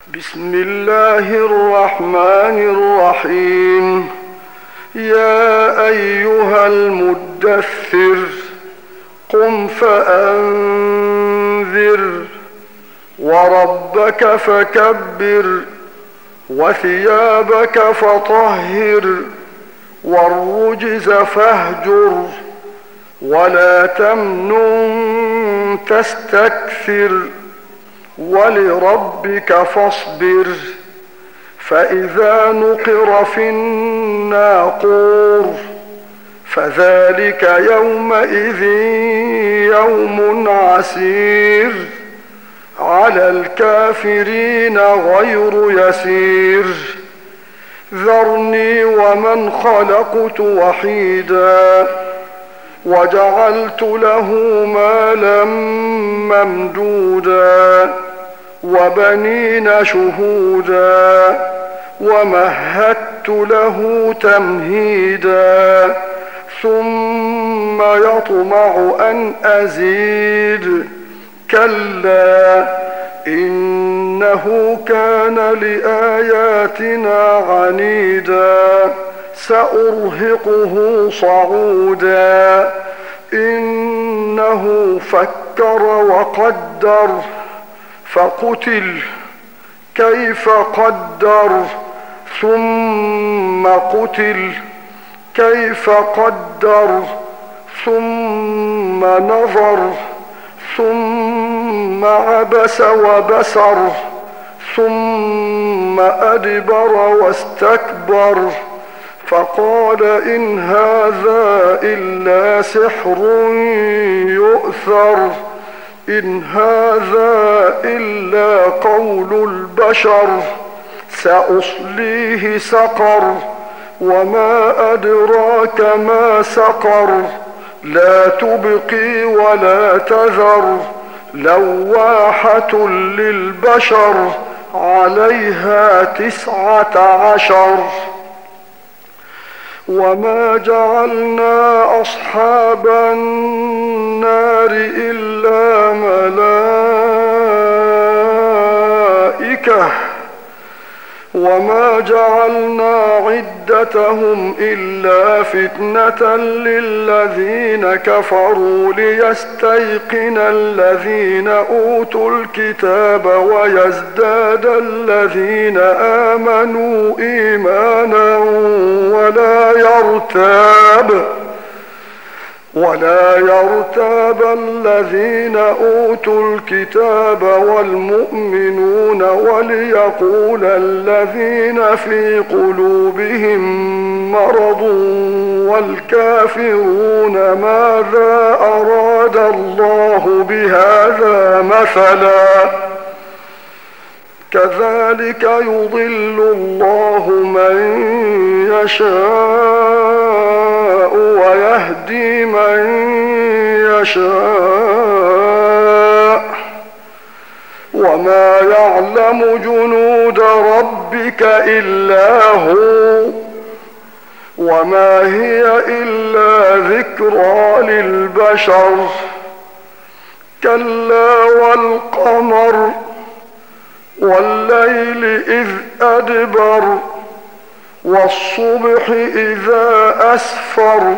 بسم الله الرحمن الرحيم. يا أيها المدثر قم فأنذر وربك فكبر وثيابك فطهر والرجز فاهجر ولا تمنن تستكثر ولربك فاصبر. فإذا نقر في الناقور فذلك يومئذ يوم عسير على الكافرين غير يسير. ذرني ومن خلقت وحيدا وجعلت له مالا ممدودا وبنين شهودا ومهدت له تمهيدا ثم يطمع أن أزيد كلا إنه كان لآياتنا عنيدا سأرهقه صعودا إنه فكر وقدر فقتل كيف قدر ثم قتل كيف قدر ثم نظر ثم عبس وبسر ثم أدبر واستكبر فقال إن هذا إلا سحر يؤثر إن هذا إلا قول البشر سأصليه سقر وما أدراك ما سقر لا تبقي ولا تذر لواحة للبشر عليها 19. وما جعلنا أصحاب النار إلا ملائكة وما جعلنا عدتهم إلا فتنة للذين كفروا ليستيقن الذين أوتوا الكتاب ويزداد الذين آمنوا إيمانا ولا يرتاب الذين أوتوا الكتاب والمؤمنون وليقول الذين في قلوبهم مرض والكافرون ماذا أراد الله بهذا مثلا كذلك يضل الله من يشاء ويهدي من يشاء وما يعلم جنود ربك إلا هو وما هي إلا ذكرى للبشر كلا والقمر والليل إذ أدبر والصبح إذا أسفر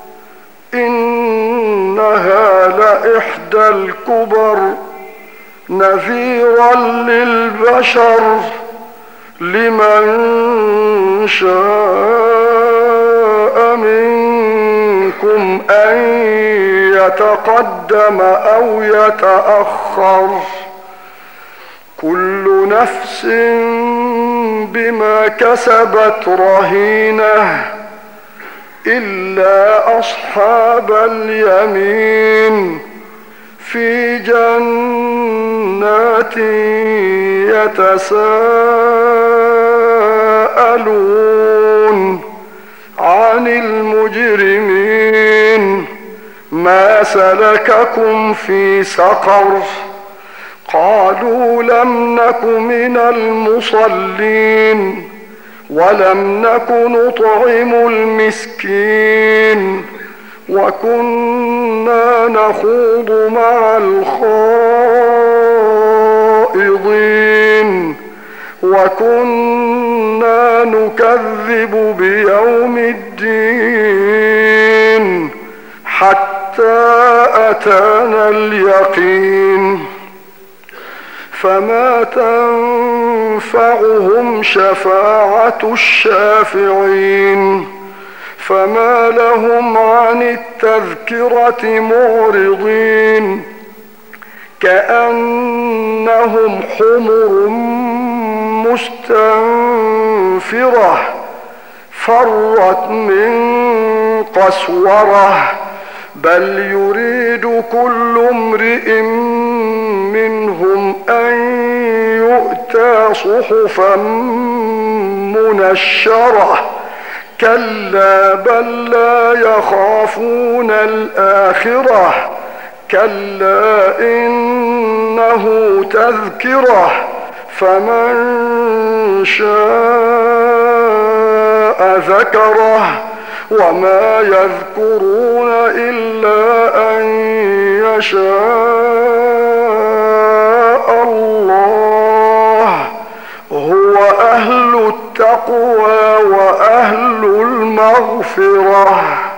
إنها لإحدى الكبر نذيرا للبشر لمن شاء منكم أن يتقدم أو يتأخر كل نفس بما كسبت رهينة إلا أصحاب اليمين في جنات يتساءلون عن المجرمين ما سلككم في سقر قالوا لم نك من المصلين ولم نك نطعم المسكين وكنا نخوض مع الخائضين وكنا نكذب بيوم الدين حتى أتانا اليقين فما تنفعهم شفاعة الشافعين فما لهم عن التذكرة معرضين كأنهم حمر مستنفرة فرت من قسورة بل يريد كل امرئ منهم أن يؤتى صحفا منشرة كلا بل لا يخافون الآخرة كلا إنه تذكرة فمن شاء ذكره وما يذكرون إلا أن يشاء الله هو أهل التقوى وأهل المغفرة.